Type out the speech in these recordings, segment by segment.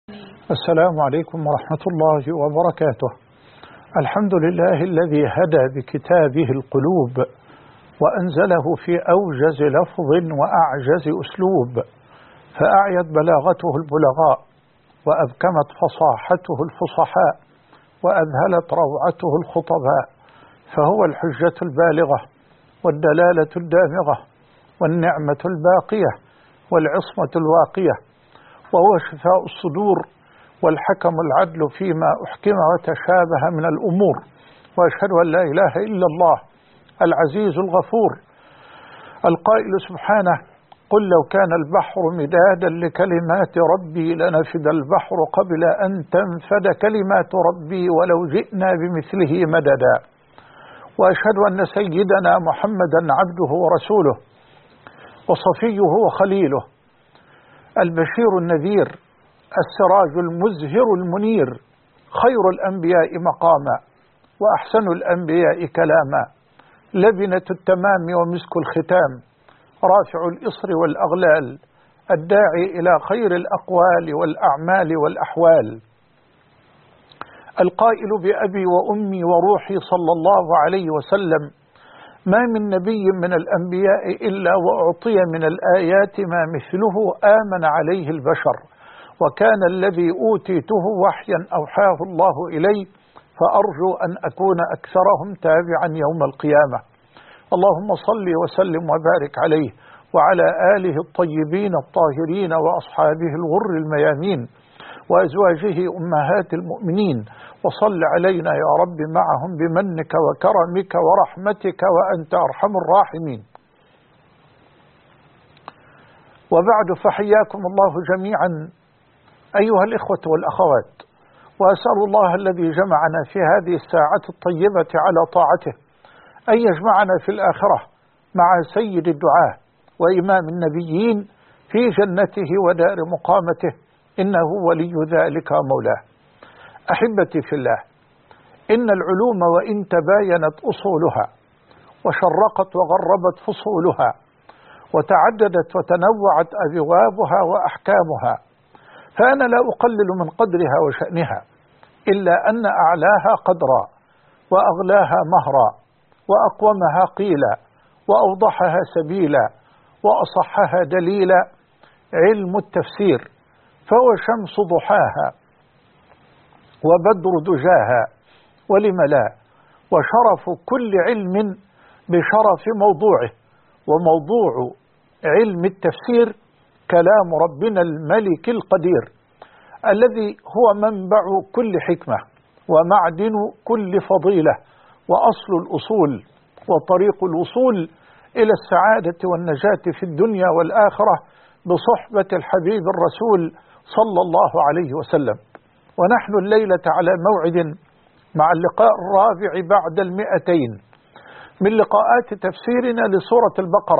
السلام عليكم ورحمة الله وبركاته. الحمد لله الذي هدى بكتابه القلوب وأنزله في أوجز لفظ وأعجز أسلوب، فأعيت بلاغته البلغاء وأبكمت فصاحته الفصحاء وأذهلت روعته الخطباء، فهو الحجة البالغة والدلالة الدامغة والنعمة الباقية والعصمة الواقية، وهو شفاء الصدور والحكم العدل فيما أحكم وتشابه من الأمور. وأشهد أن لا إله إلا الله العزيز الغفور القائل سبحانه: قل لو كان البحر مدادا لكلمات ربي لنفد البحر قبل أن تنفد كلمات ربي ولو جئنا بمثله مددا. وأشهد أن سيدنا محمدا عبده ورسوله وصفيه وخليله، البشير النذير، السراج المزهر المنير، خير الأنبياء مقاما وأحسن الأنبياء كلاما، لبنة التمام ومسك الختام، رافع الإصر والأغلال، الداعي إلى خير الأقوال والأعمال والأحوال، القائل بأبي وأمي وروحي صلى الله عليه وسلم: ما من نبي من الأنبياء إلا وأعطي من الآيات ما مثله آمن عليه البشر، وكان الذي أوتيته وحيا أوحاه الله إلي، فأرجو أن أكون أكثرهم تابعا يوم القيامة. اللهم صل وسلم وبارك عليه وعلى آله الطيبين الطاهرين وأصحابه الغر الميامين وأزواجه أمهات المؤمنين، وصل علينا يا رب معهم بمنك وكرمك ورحمتك وأنت أرحم الراحمين. وبعد، فحياكم الله جميعا أيها الإخوة والأخوات، وأسأل الله الذي جمعنا في هذه الساعة الطيبة على طاعته أن يجمعنا في الآخرة مع سيد الدعاة وإمام النبيين في جنته ودار مقامته، إنه ولي ذلك مولاه. أحبتي في الله، إن العلوم وإن تباينت أصولها وشرقت وغربت فصولها وتعددت وتنوعت أبوابها وأحكامها، فأنا لا أقلل من قدرها وشأنها، إلا أن أعلاها قدرا وأغلاها مهرا وأقومها قيلا وأوضحها سبيلا وأصحها دليلا علم التفسير، فهو شمس ضحاها وبدر دجاها ولم لا، وشرف كل علم بشرف موضوعه، وموضوع علم التفسير كلام ربنا الملك القدير الذي هو منبع كل حكمة ومعدن كل فضيلة وأصل الأصول وطريق الوصول إلى السعادة والنجاة في الدنيا والآخرة بصحبة الحبيب الرسول صلى الله عليه وسلم. ونحن الليلة على موعد مع اللقاء الرابع بعد 200 من لقاءات تفسيرنا لسورة البقرة،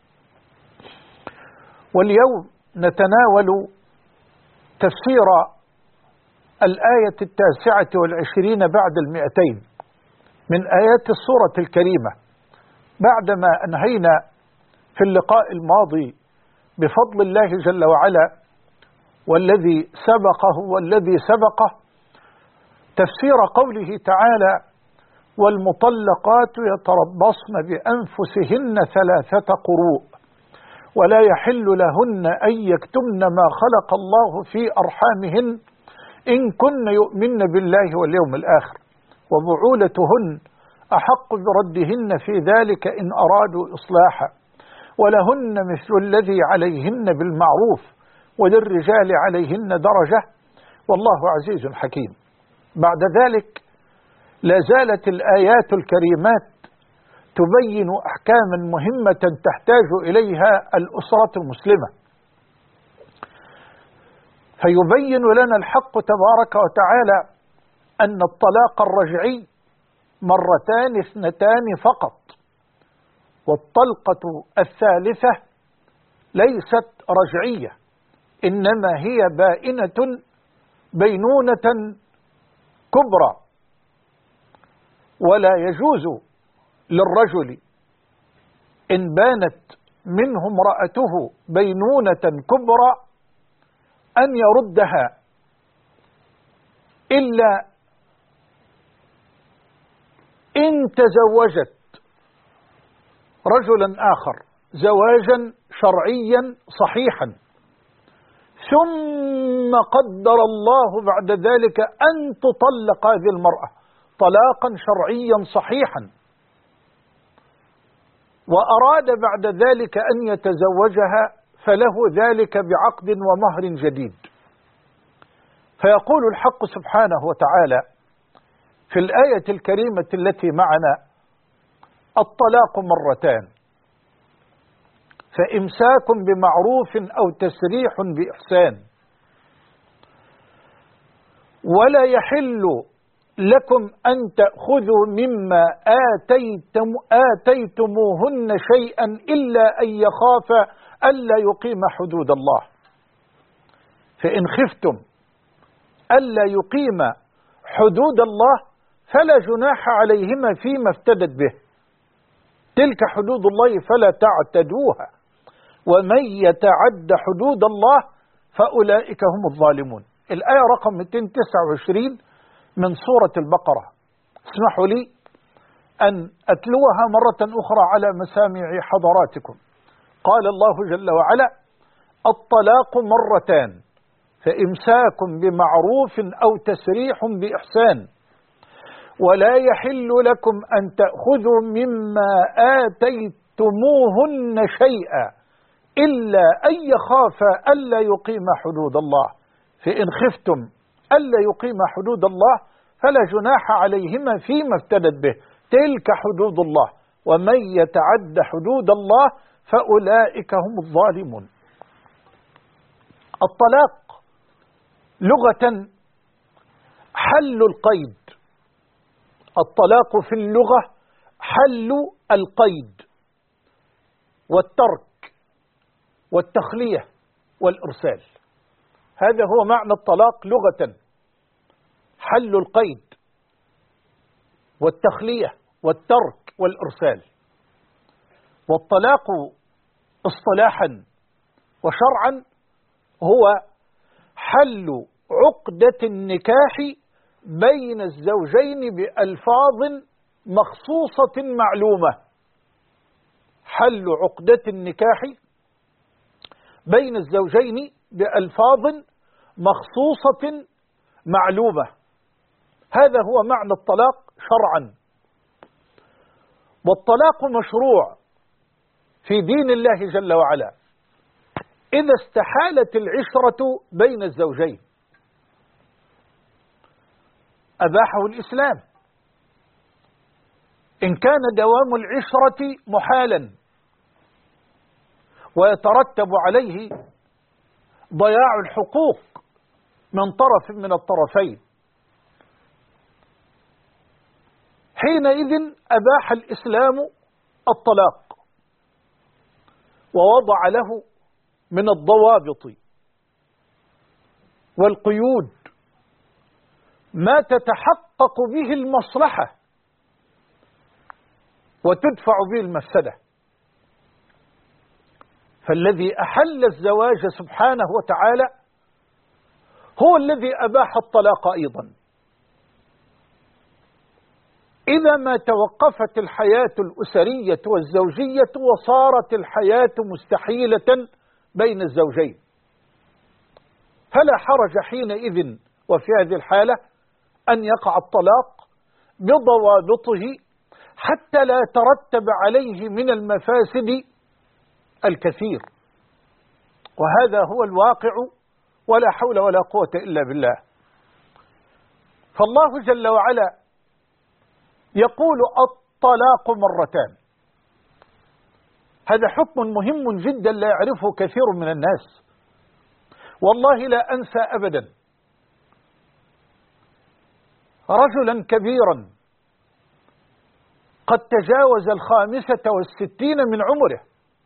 واليوم نتناول تفسير الآية 29 بعد 200 من آيات السورة الكريمة، بعدما أنهينا في اللقاء الماضي بفضل الله جل وعلا والذي سبقه والذي سبقه تفسير قوله تعالى: والمطلقات يتربصن بأنفسهن 3 قروء ولا يحل لهن أن يكتمن ما خلق الله في أرحامهن إن كن يؤمن بالله واليوم الآخر، وبعولتهن أحق بردهن في ذلك إن أرادوا إصلاحا، ولهن مثل الذي عليهن بالمعروف وللرجال عليهن درجة والله عزيز حكيم. بعد ذلك لا زالت الآيات الكريمات تبين أحكاما مهمة تحتاج إليها الأسرة المسلمة، فيبين لنا الحق تبارك وتعالى أن الطلاق الرجعي 2 فقط، والطلقة الثالثة ليست رجعية، إنما هي بائنة بينونة كبرى، ولا يجوز للرجل إن بانت منه امرأته بينونة كبرى أن يردها إلا إن تزوجت رجلا آخر زواجا شرعيا صحيحا، ثم قدر الله بعد ذلك أن تطلق هذه المرأة طلاقا شرعيا صحيحا، وأراد بعد ذلك أن يتزوجها، فله ذلك بعقد ومهر جديد. فيقول الحق سبحانه وتعالى في الآية الكريمة التي معنا: الطلاق مرتان، فإمساك بمعروف أو تسريح بإحسان، ولا يحل لكم أن تأخذوا مما آتيتموهن شيئا إلا أن يخافا ألا يقيم حدود الله، فإن خفتم ألا يقيم حدود الله فلا جناح عليهما فيما افتدت به، تلك حدود الله فلا تعتدوها، ومن يتعد حدود الله فأولئك هم الظالمون. الآية رقم 229 من سورة البقرة. اسمحوا لي أن أتلوها مرة أخرى على مسامع حضراتكم. قال الله جل وعلا: الطلاق مرتان، فإمساك بمعروف أو تسريح بإحسان، ولا يحل لكم أن تأخذوا مما آتيتموهن شيئا إلا أن يخافا ألا يقيم حدود الله، فإن خفتم ألا يقيم حدود الله فلا جناح عليهما فيما افتدت به، تلك حدود الله، ومن يتعد حدود الله فأولئك هم الظالمون. الطلاق لغة حل القيد، الطلاق في اللغة حل القيد والترك والتخلية والإرسال، هذا هو معنى الطلاق لغة: حل القيد والتخلية والترك والإرسال. والطلاق اصطلاحا وشرعا هو حل عقدة النكاح بين الزوجين بألفاظ مخصوصة معلومة، حل عقدة النكاح بين الزوجين بألفاظ مخصوصة معلومة، هذا هو معنى الطلاق شرعا. والطلاق مشروع في دين الله جل وعلا إذا استحالت العشرة بين الزوجين، أباحه الإسلام. إن كان دوام العشرة محالا ويترتب عليه ضياع الحقوق من طرف من الطرفين، حينئذ أباح الإسلام الطلاق ووضع له من الضوابط والقيود ما تتحقق به المصلحة وتدفع به المفسدة. فالذي أحل الزواج سبحانه وتعالى هو الذي أباح الطلاق أيضا. إذا ما توقفت الحياة الأسرية والزوجية وصارت الحياة مستحيلة بين الزوجين، فلا حرج حينئذ وفي هذه الحالة أن يقع الطلاق بضوابطه حتى لا يترتب عليه من المفاسد الكثير، وهذا هو الواقع، ولا حول ولا قوة إلا بالله. فالله جل وعلا يقول: الطلاق مرتان. هذا حكم مهم جدا لا يعرفه كثير من الناس. والله لا أنسى أبدا رجلا كبيرا قد تجاوز 65 من عمره،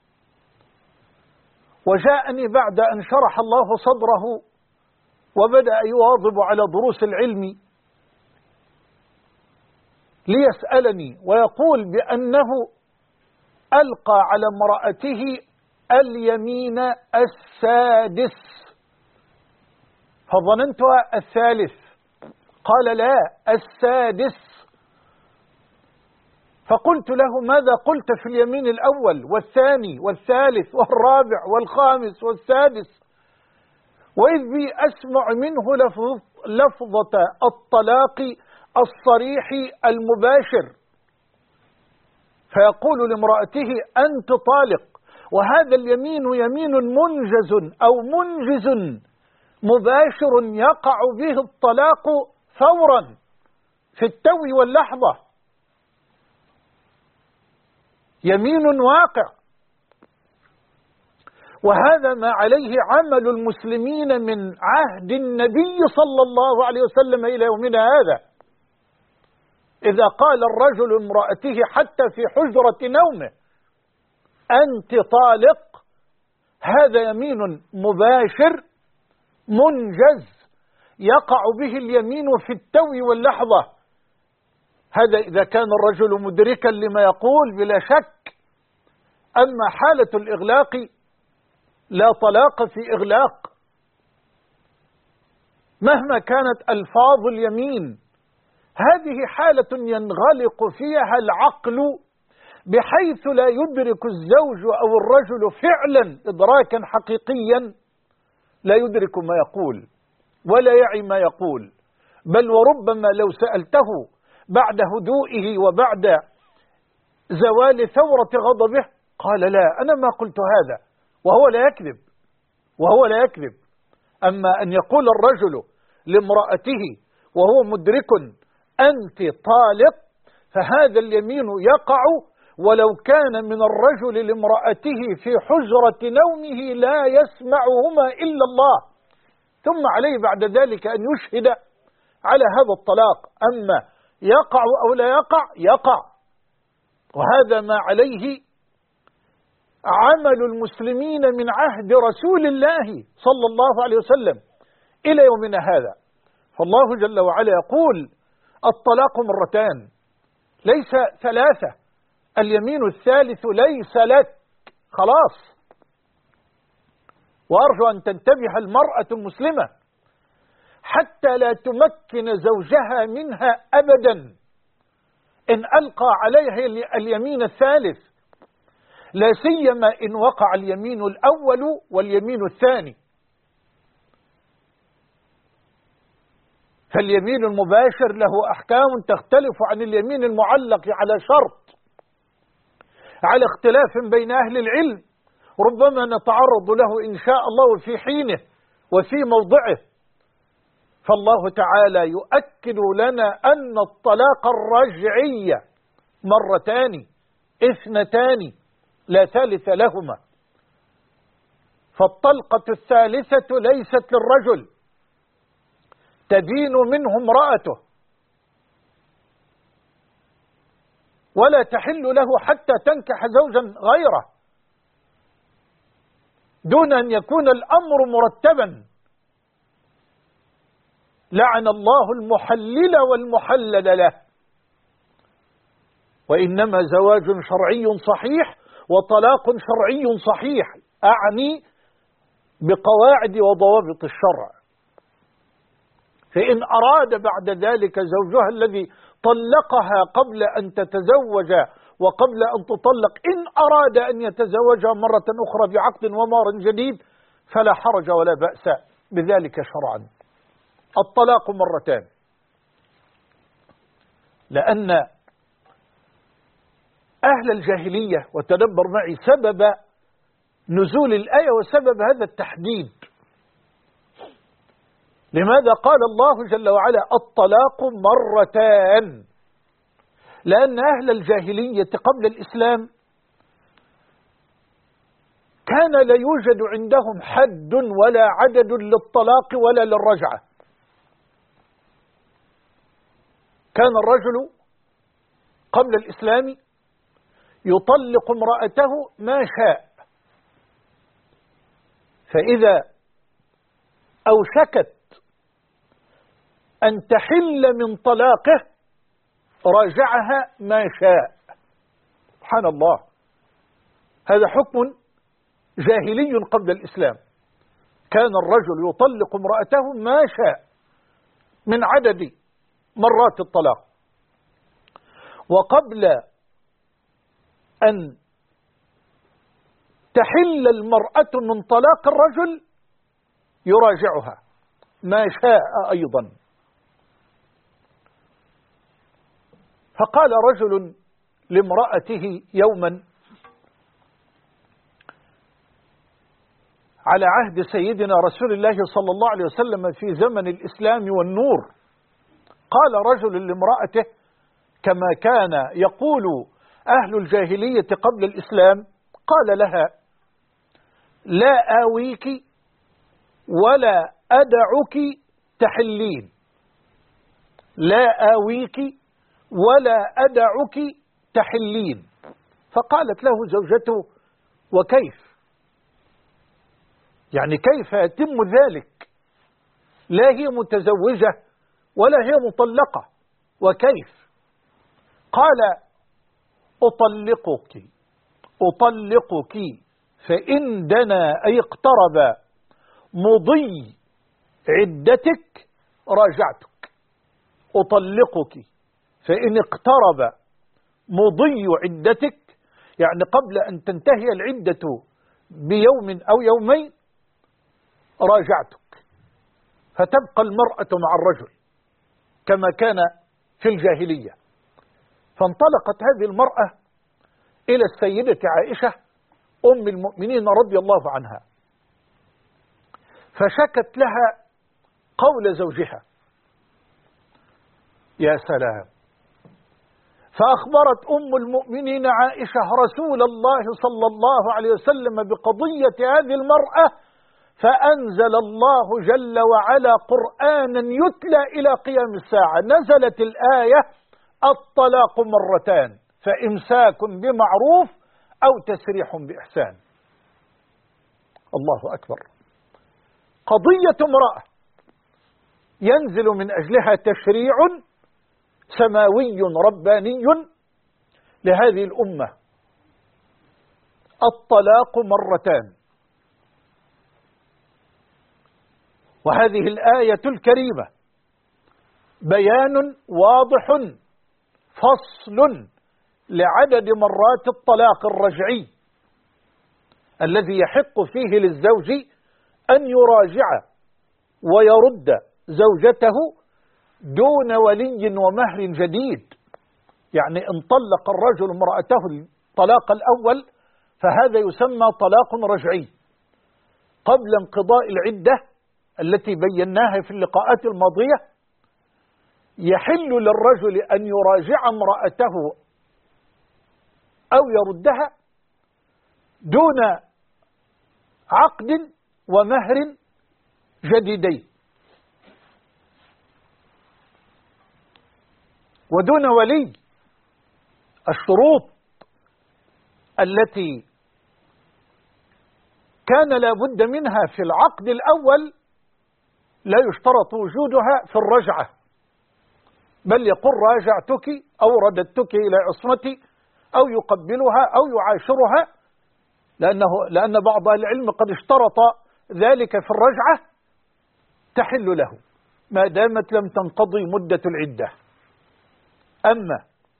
وجاءني بعد أن شرح الله صدره وبدأ يواظب على دروس العلم ليسألني، ويقول بأنه ألقى على امرأته اليمين السادس، فظننتها الثالث، قال لا، السادس. فقلت له ماذا قلت في اليمين الأول والثاني والثالث والرابع والخامس والسادس؟ وإذ بي أسمع منه لفظة الطلاق الصريح المباشر، فيقول لامرأته أنت طالق، وهذا اليمين يمين منجز أو منجز مباشر يقع به الطلاق فورا في التو واللحظة، يمين واقع. وهذا ما عليه عمل المسلمين من عهد النبي صلى الله عليه وسلم إلى يومنا هذا. إذا قال الرجل امرأته حتى في حجرة نومه أنت طالق، هذا يمين مباشر منجز يقع به اليمين في التو واللحظة. هذا إذا كان الرجل مدركا لما يقول بلا شك. أما حالة الإغلاق لا طلاق في إغلاق، مهما كانت ألفاظ اليمين، هذه حالة ينغلق فيها العقل بحيث لا يدرك الزوج أو الرجل فعلا إدراكا حقيقيا، لا يدرك ما يقول ولا يعي ما يقول. بل وربما لو سألته بعد هدوئه وبعد زوال ثورة غضبه قال لا أنا ما قلت هذا، وهو لا يكذب. أما أن يقول الرجل لامرأته وهو مدرك أنت طالق، فهذا اليمين يقع ولو كان من الرجل لامرأته في حجرة نومه لا يسمعهما إلا الله، ثم عليه بعد ذلك أن يشهد على هذا الطلاق. أما يقع أو لا يقع، يقع. وهذا ما عليه عمل المسلمين من عهد رسول الله صلى الله عليه وسلم إلى يومنا هذا. فالله جل وعلا يقول الطلاق مرتان ليس ثلاثة، اليمين الثالث ليس لك، خلاص. وأرجو أن تنتبه المرأة المسلمة حتى لا تمكن زوجها منها أبدا إن ألقى عليها اليمين الثالث، لا سيما إن وقع اليمين الأول واليمين الثاني. فاليمين المباشر له أحكام تختلف عن اليمين المعلق على شرط، على اختلاف بين أهل العلم ربما نتعرض له إن شاء الله في حينه وفي موضعه. فالله تعالى يؤكد لنا أن الطلاق الرجعي مرتان اثنتان لا ثالث لهما، فالطلقة الثالثة ليست للرجل، تدين منه امرأته ولا تحل له حتى تنكح زوجا غيره دون أن يكون الأمر مرتبا. لعن الله المحلل والمحلل له. وإنما زواج شرعي صحيح وطلاق شرعي صحيح، أعني بقواعد وضوابط الشرع. فإن أراد بعد ذلك زوجها الذي طلقها قبل أن تتزوج وقبل أن تطلق، إن أراد أن يتزوجها مرة أخرى بعقد ومهر جديد فلا حرج ولا بأس بذلك شرعا. الطلاق مرتان، لأن أهل الجاهلية، وتدبر معي سبب نزول الآية وسبب هذا التحديد، لماذا قال الله جل وعلا الطلاق مرتان؟ لأن أهل الجاهلية قبل الإسلام كان لا يوجد عندهم حد ولا عدد للطلاق ولا للرجعة. كان الرجل قبل الإسلام يطلق امرأته ما شاء، فإذا أوشكت أن تحل من طلاقه راجعها ما شاء. سبحان الله، هذا حكم جاهلي قبل الإسلام. كان الرجل يطلق امرأته ما شاء من عدد مرات الطلاق، وقبل أن تحل المرأة من طلاق الرجل يراجعها ما شاء أيضا. فقال رجل لامرأته يوما على عهد سيدنا رسول الله صلى الله عليه وسلم في زمن الإسلام والنور، قال رجل لامرأته كما كان يقول أهل الجاهلية قبل الإسلام، قال لها: لا آويك ولا أدعك تحلين، لا آويك ولا أدعك تحلين. فقالت له زوجته: وكيف؟ يعني كيف يتم ذلك؟ لا هي متزوجة ولا هي مطلقة، وكيف؟ قال: أطلقك فإن دنا أي اقترب مضي عدتك راجعتك. أطلقك فإن اقترب مضي عدتك، يعني قبل أن تنتهي العدة بيوم أو يومين راجعتك. فتبقى المرأة مع الرجل كما كان في الجاهلية. فانطلقت هذه المرأة إلى السيدة عائشة أم المؤمنين رضي الله عنها، فشكت لها قول زوجها. يا سلام! فأخبرت أم المؤمنين عائشة رسول الله صلى الله عليه وسلم بقضية هذه المرأة، فأنزل الله جل وعلا قرآنا يتلى إلى قيام الساعة. نزلت الآية: الطلاق مرتان فإمساك بمعروف أو تسريح بإحسان. الله أكبر! قضية امرأة ينزل من أجلها تشريع سماوي رباني لهذه الأمة: الطلاق مرتان. وهذه الآية الكريمة بيان واضح فصل لعدد مرات الطلاق الرجعي الذي يحق فيه للزوج أن يراجع ويرد زوجته دون ولي ومهر جديد. يعني إن طلق الرجل امرأته الطلاق الأول فهذا يسمى طلاق رجعي قبل انقضاء العدة التي بيناها في اللقاءات الماضية. يحل للرجل أن يراجع امرأته أو يردها دون عقد ومهر جديدين ودون ولي. الشروط التي كان لا بد منها في العقد الأول لا يشترط وجودها في الرجعة، بل يقول راجعتك أو رددتك إلى عصمتي أو يقبلها أو يعاشرها، لأن بعض أهل العلم قد اشترط ذلك في الرجعة تحل له ما دامت لم تنقضي مدة العدة. أما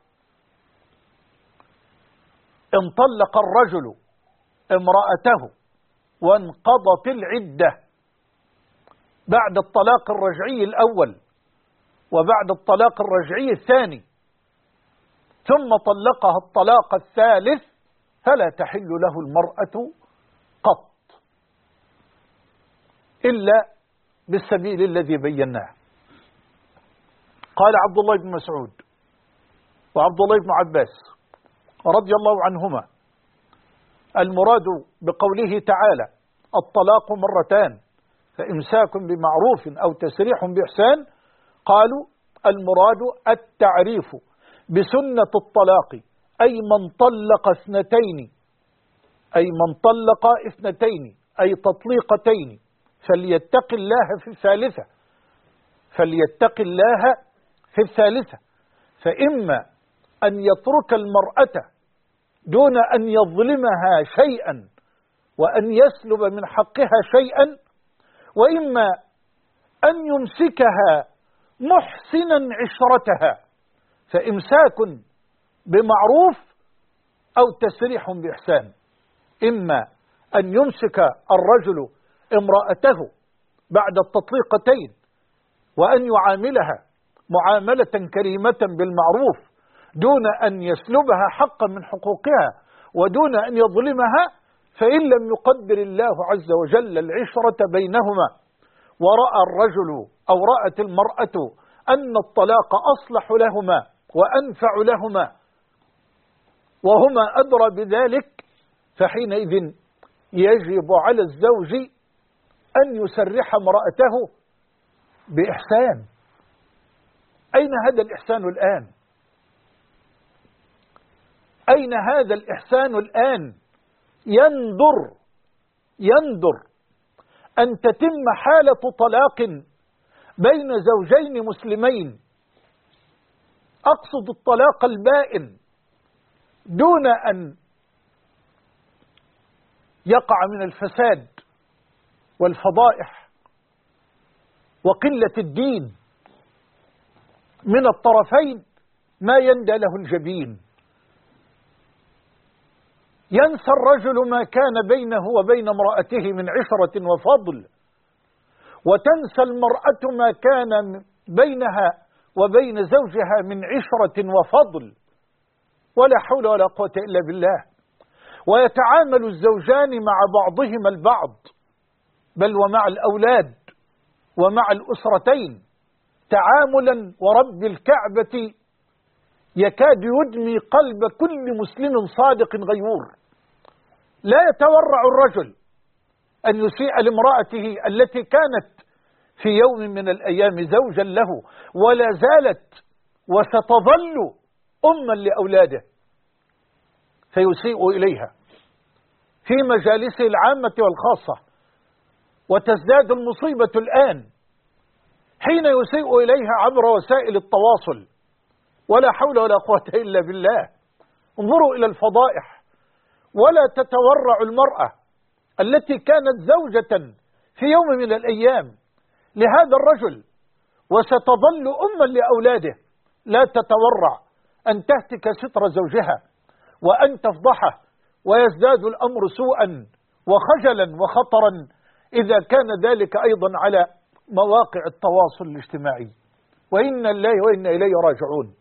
إن طلق الرجل امرأته وانقضت العدة بعد الطلاق الرجعي الأول وبعد الطلاق الرجعي الثاني ثم طلقها الطلاق الثالث فلا تحل له المرأة قط إلا بالسبيل الذي بيناه. قال عبد الله بن مسعود وعبد الله بن عباس رضي الله عنهما: المراد بقوله تعالى: الطلاق مرتان فإمساك بمعروف أو تسريح بإحسان، قالوا المراد التعريف بسنة الطلاق، أي من طلق اثنتين، أي من طلق اثنتين أي تطليقتين، فليتق الله في الثالثة، فليتق الله في الثالثة، فإما أن يترك المرأة دون أن يظلمها شيئا وأن يسلب من حقها شيئا، وإما أن يمسكها محسنا عشرتها، فإمساك بمعروف أو تسريح بإحسان. إما أن يمسك الرجل امرأته بعد التطليقتين وأن يعاملها معاملة كريمة بالمعروف دون أن يسلبها حقا من حقوقها ودون أن يظلمها، فإن لم يقدر الله عز وجل العشرة بينهما ورأى الرجل أو رأت المرأة أن الطلاق أصلح لهما وأنفع لهما وهما أدرى بذلك، فحينئذ يجب على الزوج أن يسرح امرأته بإحسان. أين هذا الإحسان الآن؟ أين هذا الإحسان الآن؟ يندر أن تتم حالة طلاق بين زوجين مسلمين، أقصد الطلاق البائن، دون أن يقع من الفساد والفضائح وقلة الدين من الطرفين ما يندى له الجبين. ينسى الرجل ما كان بينه وبين امرأته من عشرة وفضل، وتنسى المرأة ما كان بينها وبين زوجها من عشرة وفضل، ولا حول ولا قوة إلا بالله. ويتعامل الزوجان مع بعضهما البعض، بل ومع الأولاد ومع الأسرتين، تعاملا ورب الكعبة يكاد يدمي قلب كل مسلم صادق غيور. لا يتورع الرجل أن يسيء لامرأته التي كانت في يوم من الأيام زوجا له ولا زالت وستظل أما لأولاده، فيسيء إليها في مجالسه العامة والخاصة. وتزداد المصيبة الآن حين يسيء إليها عبر وسائل التواصل، ولا حول ولا قوة إلا بالله. انظروا إلى الفضائح. ولا تتورع المرأة التي كانت زوجة في يوم من الأيام لهذا الرجل وستظل أما لأولاده، لا تتورع أن تهتك ستر زوجها وأن تفضحه، ويزداد الأمر سوءا وخجلا وخطرا إذا كان ذلك أيضا على مواقع التواصل الاجتماعي. وإنا لله وإنا إليه راجعون.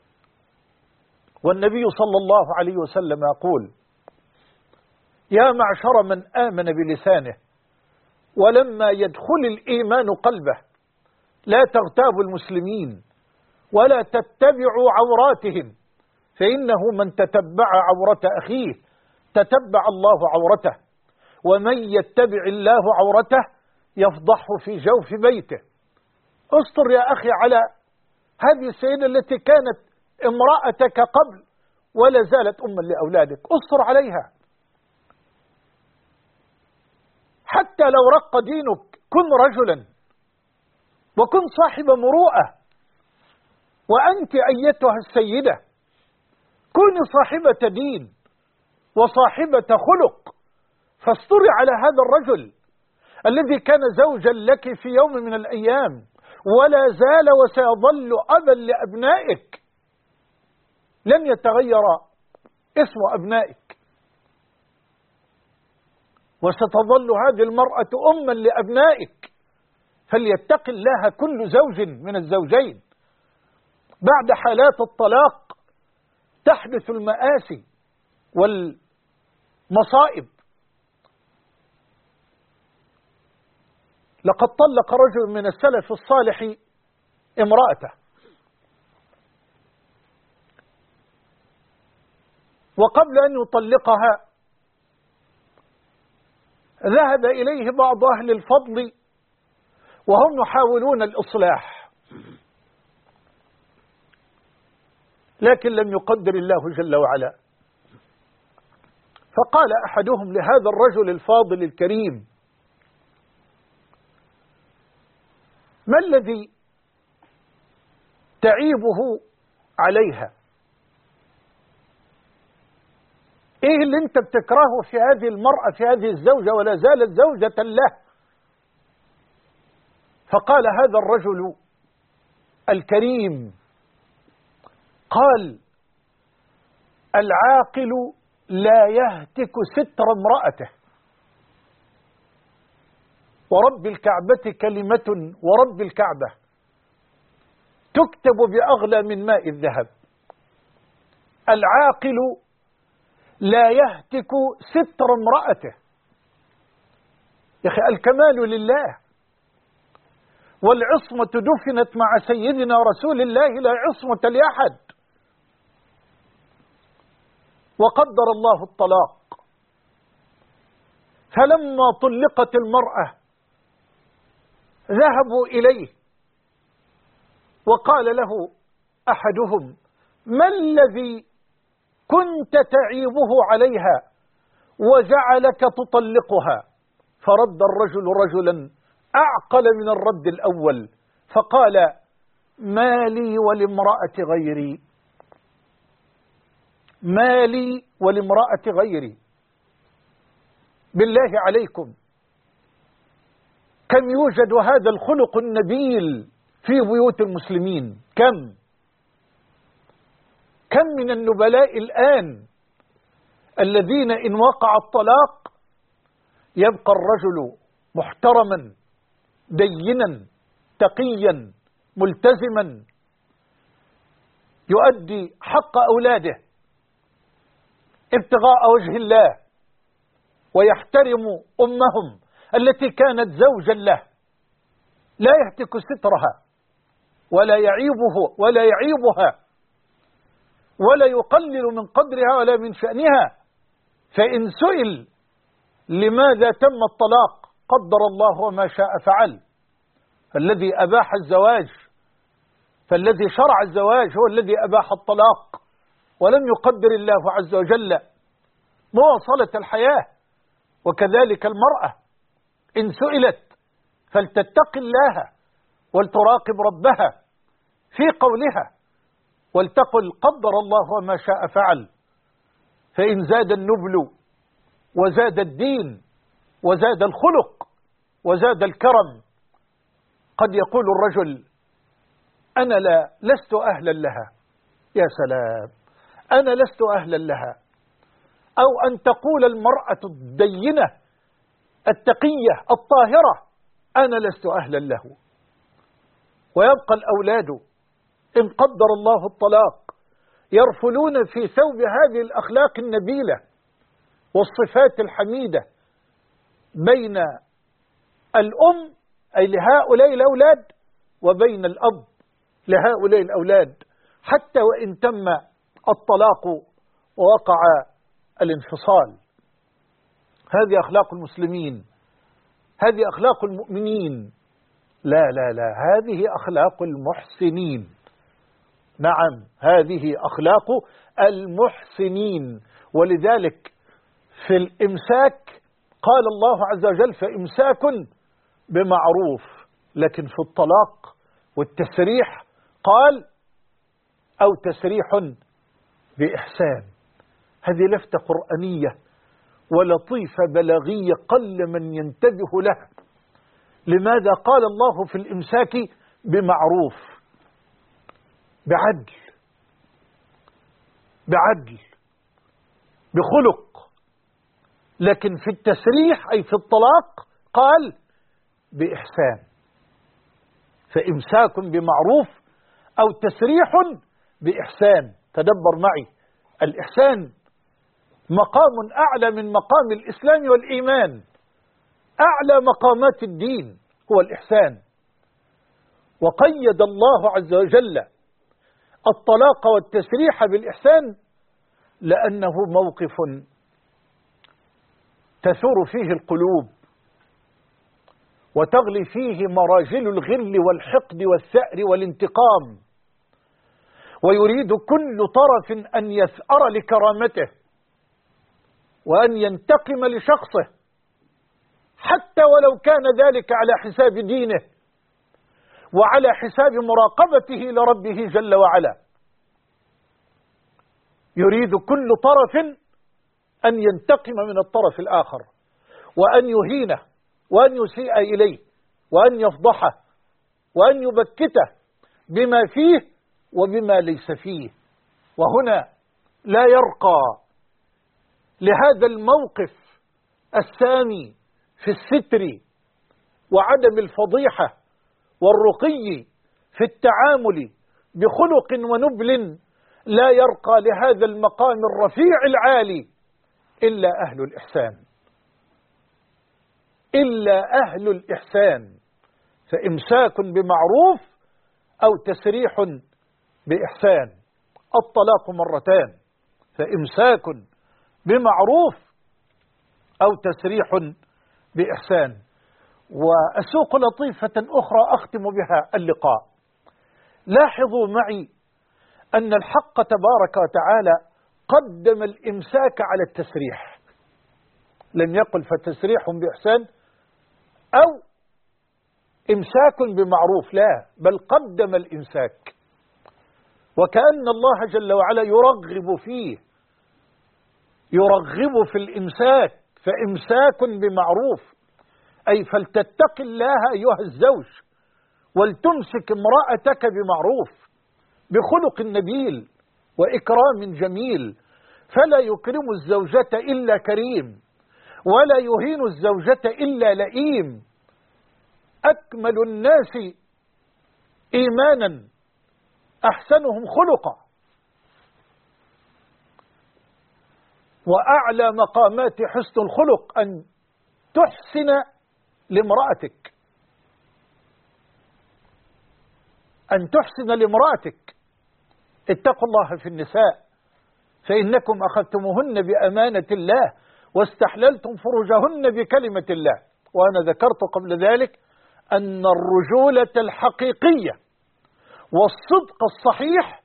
والنبي صلى الله عليه وسلم يقول: يا معشر من آمن بلسانه ولما يدخل الإيمان قلبه لا تغتابوا المسلمين ولا تتبعوا عوراتهم، فإنه من تتبع عورة أخيه تتبع الله عورته، ومن يتبع الله عورته يفضحه في جوف بيته. استر يا أخي على هذه السيدة التي كانت امرأتك قبل ولا زالت أما لأولادك، استر عليها. حتى لو رق دينك كن رجلا وكن صاحب مروءة. وأنت أيتها السيدة كوني صاحبة دين وصاحبة خلق، فاستري على هذا الرجل الذي كان زوجا لك في يوم من الأيام ولا زال وسيظل أبا لأبنائك، لن يتغير اسم أبنائك، وستظل هذه المرأة أما لأبنائك. فليتق الله كل زوج من الزوجين. بعد حالات الطلاق تحدث المآسي والمصائب. لقد طلق رجل من السلف الصالح امرأته، وقبل أن يطلقها ذهب إليه بعض أهل الفضل وهم يحاولون الإصلاح، لكن لم يقدر الله جل وعلا. فقال أحدهم لهذا الرجل الفاضل الكريم: ما الذي تعيبه عليها؟ ايه اللي انت بتكرهه في هذه المرأة، في هذه الزوجة ولا زالت زوجة له؟ فقال هذا الرجل: الكريم قال: العاقل لا يهتك ستر امرأته. ورب الكعبة كلمة، ورب الكعبة تكتب بأغلى من ماء الذهب. العاقل لا يهتك ستر امرأته. يا أخي الكمال لله، والعصمة دفنت مع سيدنا رسول الله، لا عصمة لأحد. وقدر الله الطلاق، فلما طلقت المرأة ذهبوا إليه وقال له أحدهم: ما الذي كنت تعيبه عليها وجعلك تطلقها؟ فرد الرجل رجلا أعقل من الرد الأول فقال: ما لي ولامرأة غيري، ما لي ولامرأة غيري. بالله عليكم، كم يوجد هذا الخلق النبيل في بيوت المسلمين؟ كم من النبلاء الآن الذين إن وقع الطلاق يبقى الرجل محترما دينا تقيا ملتزما يؤدي حق أولاده ابتغاء وجه الله، ويحترم أمهم التي كانت زوجا له، لا يهتك سترها ولا يعيبه ولا يعيبها ولا يقلل من قدرها ولا من شأنها. فإن سئل لماذا تم الطلاق قدر الله وما شاء فعل. فالذي أباح الزواج، فالذي شرع الزواج هو الذي أباح الطلاق، ولم يقدر الله عز وجل مواصلة الحياة. وكذلك المرأة إن سئلت فلتتق الله ولتراقب ربها في قولها، ولتقل قدر الله وما شاء فعل. فإن زاد النبل وزاد الدين وزاد الخلق وزاد الكرم قد يقول الرجل: أنا لست أهلا لها. يا سلام، أنا لست أهلا لها. أو أن تقول المرأة الدينة التقية الطاهرة: أنا لست أهلا له. ويبقى الأولاد إن قدر الله الطلاق يرفلون في ثوب هذه الأخلاق النبيلة والصفات الحميدة بين الأم أي لهؤلاء الأولاد وبين الأب لهؤلاء الأولاد، حتى وإن تم الطلاق ووقع الانفصال. هذه أخلاق المسلمين، هذه أخلاق المؤمنين. لا لا لا، هذه أخلاق المحسنين. نعم، هذه أخلاق المحسنين. ولذلك في الإمساك قال الله عز وجل: فإمساك بمعروف. لكن في الطلاق والتسريح قال: أو تسريح بإحسان. هذه لفتة قرآنية ولطيفة بلاغية قل من ينتبه لها. لماذا قال الله في الإمساك بمعروف؟ بعدل بخلق. لكن في التسريح أي في الطلاق قال بإحسان. فإمساك بمعروف أو تسريح بإحسان. تدبر معي، الإحسان مقام أعلى من مقام الإسلام والإيمان. أعلى مقامات الدين هو الإحسان. وقيد الله عز وجل الطلاق والتسريح بالإحسان لأنه موقف تثور فيه القلوب وتغلي فيه مراجل الغل والحقد والثأر والانتقام، ويريد كل طرف أن يثأر لكرامته وأن ينتقم لشخصه، حتى ولو كان ذلك على حساب دينه وعلى حساب مراقبته لربه جل وعلا. يريد كل طرف أن ينتقم من الطرف الآخر وأن يهينه وأن يسيء إليه وأن يفضحه وأن يبكته بما فيه وبما ليس فيه. وهنا لا يرقى لهذا الموقف السامي في الستر وعدم الفضيحة والرقي في التعامل بخلق ونبل، لا يرقى لهذا المقام الرفيع العالي إلا أهل الإحسان، إلا أهل الإحسان. فإمساك بمعروف أو تسريح بإحسان. الطلاق مرتان، فإمساك بمعروف أو تسريح بإحسان. وأسوق لطيفة أخرى أختم بها اللقاء. لاحظوا معي أن الحق تبارك وتعالى قدم الإمساك على التسريح، لم يقل فتسريح بإحسان أو إمساك بمعروف، لا، بل قدم الإمساك، وكأن الله جل وعلا يرغب في الإمساك. فإمساك بمعروف أي فلتتق الله أيها الزوج، ولتمسك امرأتك بمعروف، بخلق نبيل وإكرام جميل، فلا يكرم الزوجة إلا كريم، ولا يهين الزوجة إلا لئيم. أكمل الناس إيمانا أحسنهم خلقا، وأعلى مقامات حسن الخلق أن تحسن لامرأتك، أن تحسن لامرأتك. اتقوا الله في النساء فإنكم أخذتموهن بأمانة الله واستحللتم فروجهن بكلمة الله. وأنا ذكرت قبل ذلك أن الرجولة الحقيقية والصدق الصحيح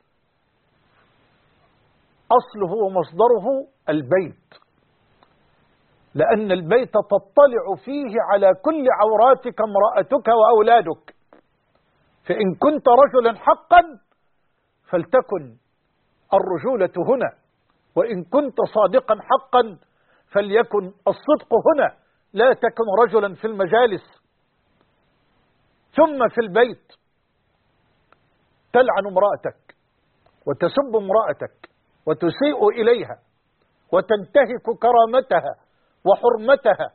أصله ومصدره البيت، لأن البيت تطلع فيه على كل عوراتك امرأتك وأولادك. فإن كنت رجلا حقا فلتكن الرجولة هنا، وإن كنت صادقا حقا فليكن الصدق هنا. لا تكن رجلا في المجالس ثم في البيت تلعن امرأتك وتسب امرأتك وتسيء إليها وتنتهك كرامتها وحرمتها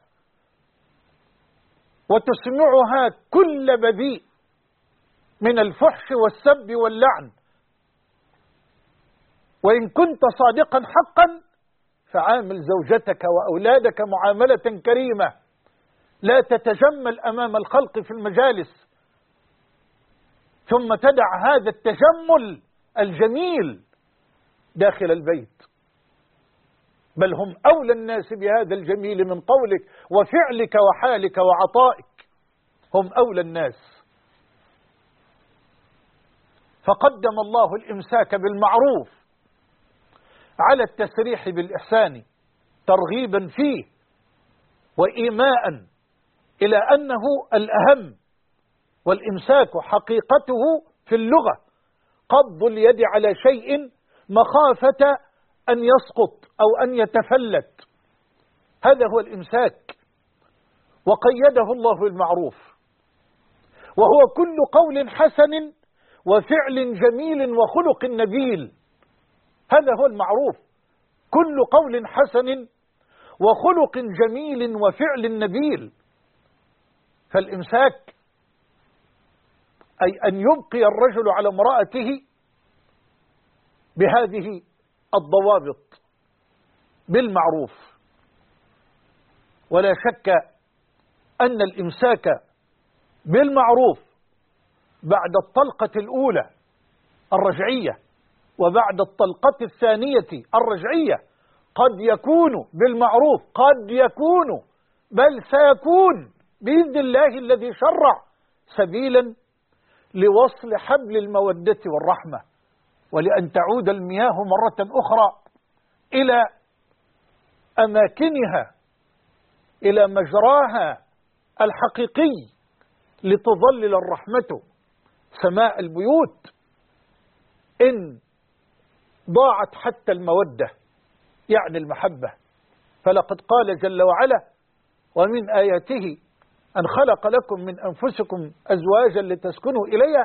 وتسمعها كل بذيء من الفحش والسب واللعن. وإن كنت صادقا حقا فعامل زوجتك وأولادك معاملة كريمة، لا تتجمل أمام الخلق في المجالس ثم تدع هذا التجمل الجميل داخل البيت، بل هم أولى الناس بهذا الجميل من قولك وفعلك وحالك وعطائك، هم أولى الناس. فقدم الله الإمساك بالمعروف على التسريح بالإحسان ترغيبا فيه وإيماء إلى أنه الأهم. والإمساك حقيقته في اللغة قبض اليد على شيء مخافة أن يسقط أو أن يتفلت، هذا هو الإمساك، وقيده الله بالمعروف، وهو كل قول حسن وفعل جميل وخلق نبيل. هذا هو المعروف، كل قول حسن وخلق جميل وفعل نبيل. فالإمساك أي أن يبقي الرجل على امرأته بهذه الضوابط بالمعروف. ولا شك أن الإمساك بالمعروف بعد الطلقة الأولى الرجعية وبعد الطلقة الثانية الرجعية قد يكون بالمعروف، قد يكون بل سيكون بإذن الله الذي شرع سبيلا لوصل حبل المودة والرحمة، ولأن تعود المياه مرة أخرى إلى أماكنها، إلى مجراها الحقيقي، لتظلل الرحمة سماء البيوت. إن ضاعت حتى المودة يعني المحبة، فلقد قال جل وعلا ومن آياته أن خلق لكم من أنفسكم أزواجا لتسكنوا إليها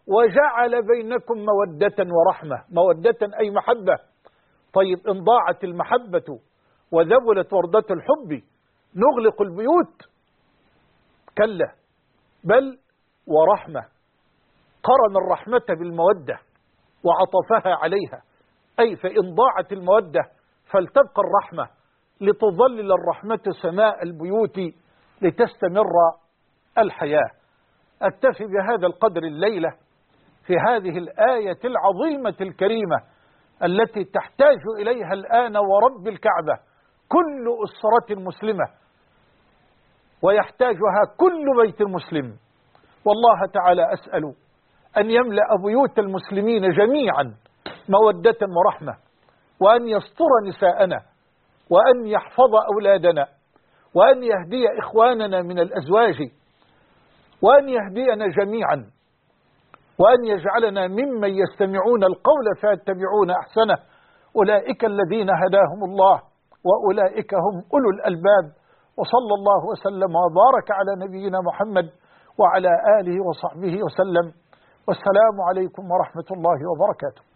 وجعل بينكم مودة ورحمة. مودة أي محبة. طيب إن ضاعت المحبة وذبلت وردة الحب نغلق البيوت؟ كلا، بل ورحمة. قرن الرحمة بالمودة وعطفها عليها، أي فإن ضاعت المودة فلتبقى الرحمة لتظلل الرحمة سماء البيوت لتستمر الحياة. أكتفي بهذا القدر الليلة في هذه الآية العظيمة الكريمة التي تحتاج إليها الآن ورب الكعبة كل أسرة مسلمة، ويحتاجها كل بيت مسلم. والله تعالى أسأل أن يملأ بيوت المسلمين جميعا مودة ورحمة، وأن يستر نساءنا، وأن يحفظ أولادنا، وأن يهدي إخواننا من الأزواج، وأن يهدينا جميعا، وأن يجعلنا ممن يستمعون القول فيتبعون أحسنه. أولئك الذين هداهم الله وأولئك هم أولو الألباب. وصلى الله وسلم وبارك على نبينا محمد وعلى آله وصحبه وسلم. والسلام عليكم ورحمة الله وبركاته.